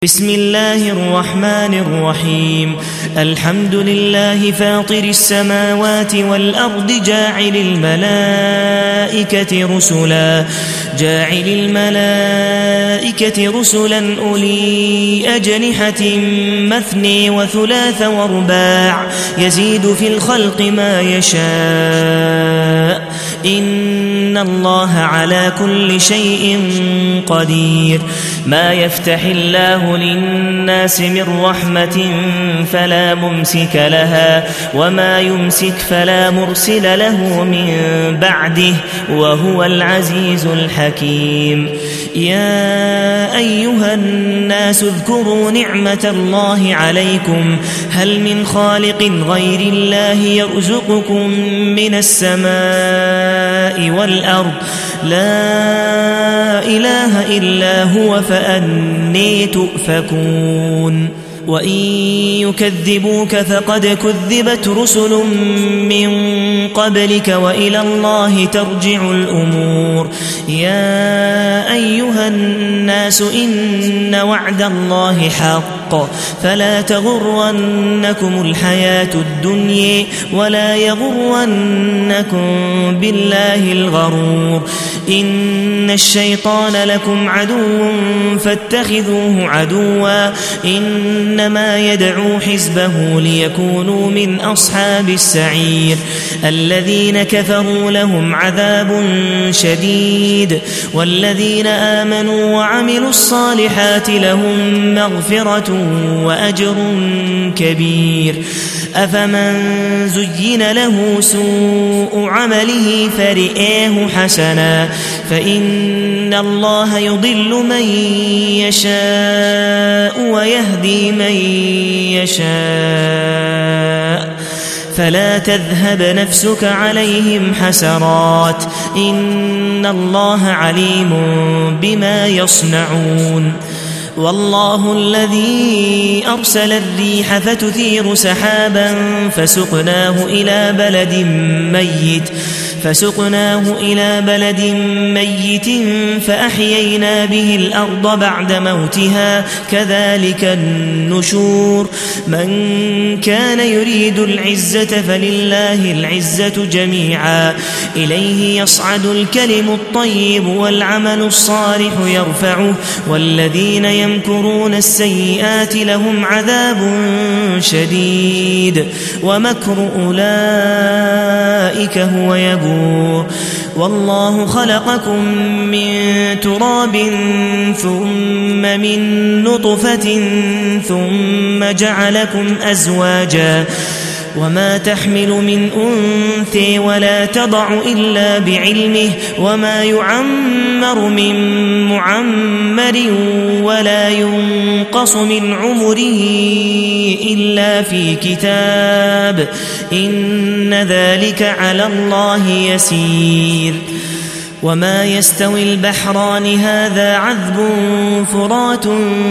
بسم الله الرحمن الرحيم الحمد لله فاطر السماوات والأرض جاعل الملائكة رسلا أولي أجنحة مثني وثلاث ورباع يزيد في الخلق ما يشاء إن الله على كل شيء قدير ما يفتح الله للناس من رحمة فلا ممسك لها وما يمسك فلا مرسل له من بعده وهو العزيز الحكيم يا أيها الناس اذكروا نعمة الله عليكم هل من خالق غير الله يرزقكم من السماء والأرض لا إله إلا هو فأني تؤفكون وإن يكذبوك فقد كذبت رسل من قبلك وإلى الله ترجع الأمور يا أيها الناس إن وعد الله حق فلا تغرنكم الحياة الدنيا ولا يغرنكم بالله الغرور إن الشيطان لكم عدو فاتخذوه عدوا إنما يدعو حزبه ليكونوا من أصحاب السعير الذين كفروا لهم عذاب شديد والذين آمنوا وعملوا الصالحات لهم مغفرة وأجر كبير أفمن زين له سوء عمله فرئاه حسنا فإن الله يضل من يشاء ويهدي من يشاء فلا تذهب نفسك عليهم حسرات إن الله عليم بما يصنعون والله الذي أرسل الريح فتثير سحابا فسقناه إلى بلد ميت فأحيينا به الأرض بعد موتها كذلك النشور من كان يريد العزة فلله العزة جميعا إليه يصعد الكلم الطيب والعمل الصالح يرفعه والذين يمكرون السيئات لهم عذاب شديد ومكر أولئك هو يبور والله خلقكم من تراب ثم من نطفة ثم جعلكم أزواجا وما تحمل من أنثى ولا تضع إلا بعلمه وما يعمر من معمر ولا ينقص من عمره إلا في كتاب إن ذلك على الله يسير وما يستوي البحران هذا عذب فرات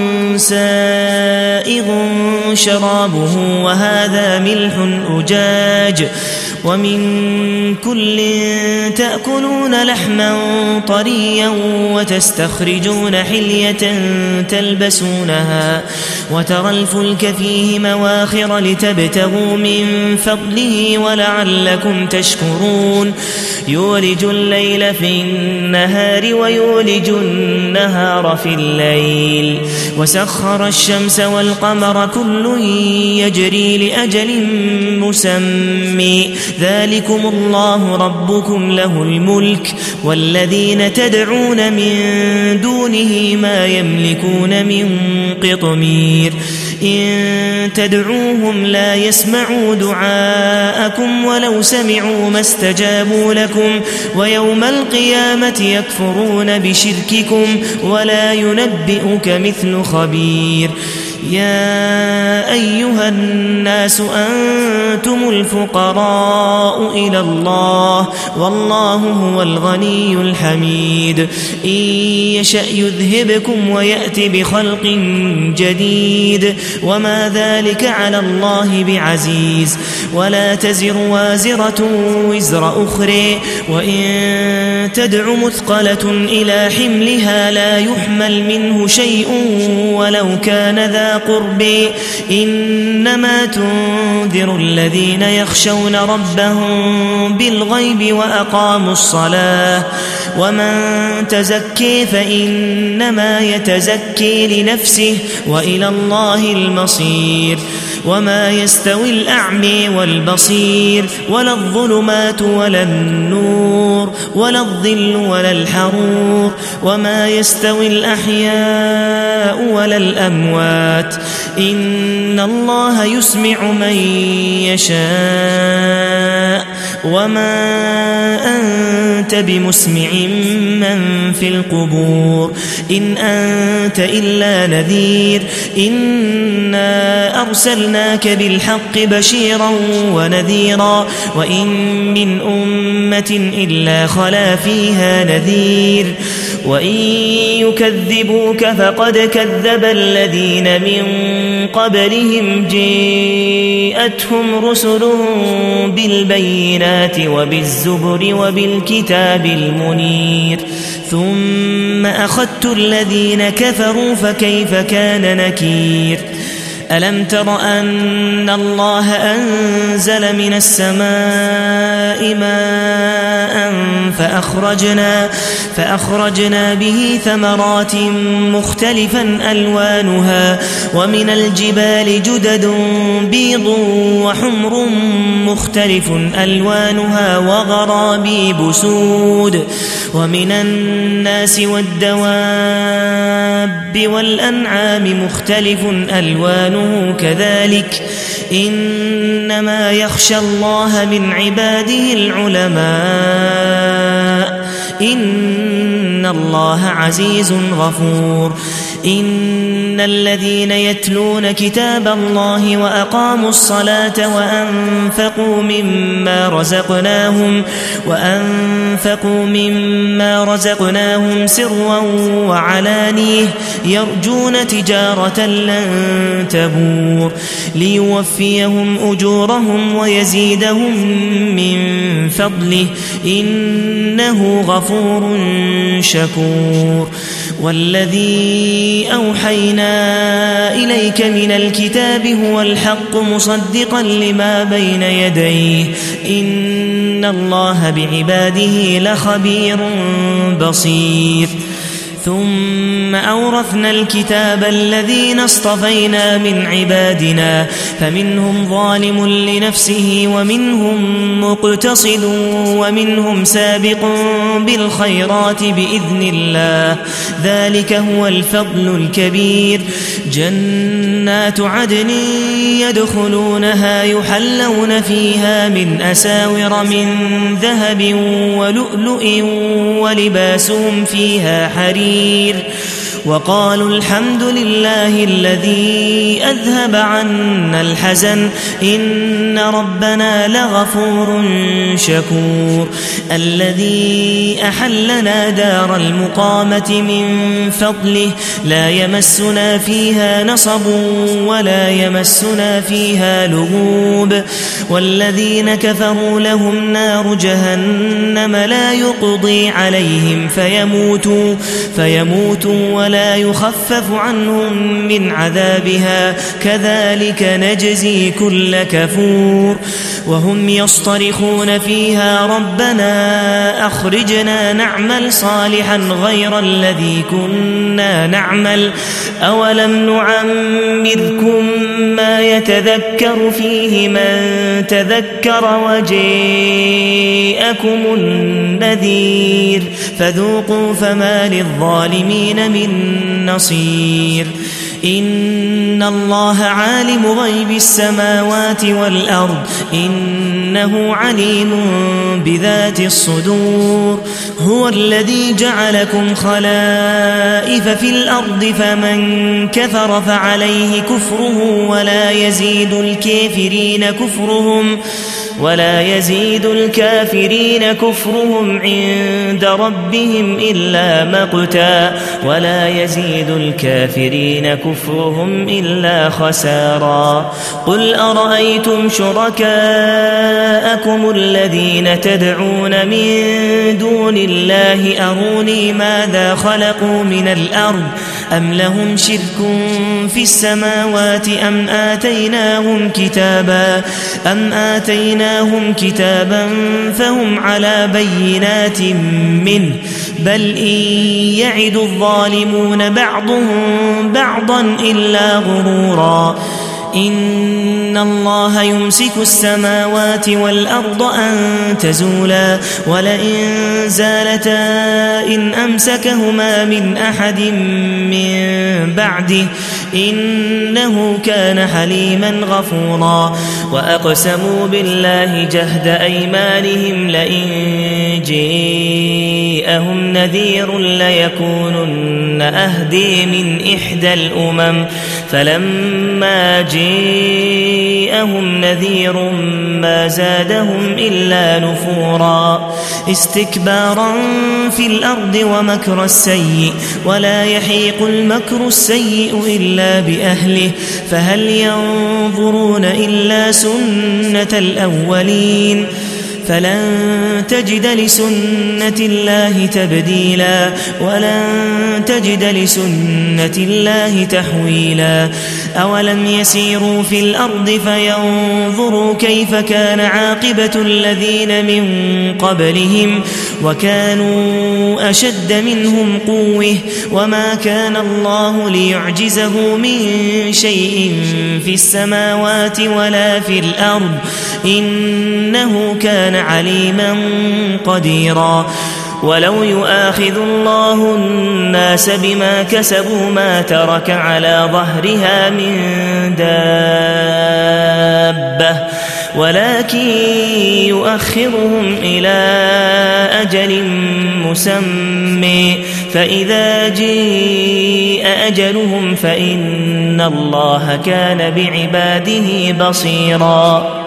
سائغ شرابه وهذا ملح أجاج ومن كل تأكلون لحما طريا وتستخرجون حلية تلبسونها وترى الفلك فيه مواخر لتبتغوا من فضله ولعلكم تشكرون يولج الليل في النهار ويولج النهار في الليل وسخر الشمس والقمر كل يجري لأجل مسمى ذلكم الله ربكم له الملك والذين تدعون من دونه ما يملكون من قطمير إن تدعوهم لا يسمعوا دعاءكم ولو سمعوا ما استجابوا لكم ويوم القيامة يكفرون بشرككم ولا ينبئك مثل خبير يا أيها الناس أنتم الفقراء إلى الله والله هو الغني الحميد إن يشأ يذهبكم ويأتي بخلق جديد وما ذلك على الله بعزيز ولا تزر وازرة وزر أخرى وإن تدع مثقلة إلى حملها لا يحمل منه شيء ولو كان ذا قرب إنما تنذر الذين يخشون ربهم بالغيب وأقاموا الصلاة ومن تزكي فإنما يتزكي لنفسه وإلى الله المصير وما يستوي الأعمى والبصير ولا الظلمات ولا النور ولا الظل ولا الحرور وما يستوي الأحياء ولا الأموات إن الله يسمع من يشاء وما أنت بمسمع من في القبور إن أنت إلا نذير إنا أرسلناك بالحق بشيرا ونذيرا وإن من أمة إلا خلا فيها نذير وإن يكذبوك فقد كذب الذين من قبلهم جاءتهم رسلهم بالبينات وبالزبر وبالكتاب المنير ثم أخذت الذين كفروا فكيف كان نكير ألم تر أن الله أنزل من السماء ماء فأخرجنا به ثمرات مختلفا ألوانها ومن الجبال جدد بيض وحمر مختلف ألوانها وغرابيب سود ومن الناس والدواب والأنعام مختلف ألوانه كذلك إنما يخشى الله من عباده العلماء إن الله عزيز غفور إن الذين يتلون كتاب الله وأقاموا الصلاة وأنفقوا مما رزقناهم سرا وعلانية يرجون تجارة لن تبور ليوفيهم أجورهم ويزيدهم من فضله إنه غفور شكور والذي أوحينا إليك من الكتاب هو الحق مصدقا لما بين يديه إن الله بعباده لخبير بصير ثم أورثنا الكتاب الذين اصطفينا من عبادنا فمنهم ظالم لنفسه ومنهم مقتصد ومنهم سابق بالخيرات بإذن الله ذلك هو الفضل الكبير جنات عدن يدخلونها يحلون فيها من أساور من ذهب ولؤلؤ ولباسهم فيها حرير وقالوا الحمد لله الذي أذهب عنا الحزن إن ربنا لغفور شكور الذي أحلنا دار المقامة من فضله لا يمسنا فيها نصب ولا يمسنا فيها لغوب والذين كفروا لهم نار جهنم لا يقضي عليهم فيموتوا ولا يخفف عنهم من عذابها كذلك نجزي كل كفور وهم يصطرخون فيها ربنا أخرجنا نعمل صالحا غير الذي كنا نعمل أولم نعمركم ما يتذكر فيه من تذكر وجاءكم النذير فذوقوا فما للظالمين من نصير إن الله عالم غيب السماوات والأرض إن إنه عليم بذات الصدور هو الذي جعلكم خلائف في الأرض فمن كفر فعليه كفره ولا يزيد الكافرين كفرهم عند ربهم إلا مقتا ولا يزيد الكافرين كفرهم إلا خسارا قل أرأيتم شركاءكم الذين تدعون من دون الله أروني ماذا خلقوا من الأرض أم لهم شرك في السماوات أم آتيناهم كتابا فهم على بينات منه بل إن يعد الظالمون بعضهم بعضا إلا غرورا إن الله يمسك السماوات والأرض أن تزولا ولئن زالتا إن أمسكهما من أحد من بعده إنه كان حليما غفورا وأقسموا بالله جهد أيمانهم لئن جاءهم نذير ليكونن أهدي من إحدى الأمم فلما جاءهم نذير ما زادهم إلا نفورا استكبارا في الأرض ومكر السيء ولا يحيق المكر السيء إلا بأهله فهل ينظرون إلا سنة الأولين فلن تجد لسنة الله تبديلا ولن تجد لسنة الله تحويلا أولم يسيروا في الأرض فينظروا كيف كان عاقبة الذين من قبلهم وكانوا أشد منهم قوة وما كان الله ليعجزه من شيء في السماوات ولا في الأرض إنه كان عليما قديرا ولو يؤاخذ الله الناس بما كسبوا ما ترك على ظهرها من دابة ولكن يؤخرهم إلى أجل مسمى فإذا جاء أجلهم فإن الله كان بعباده بصيرا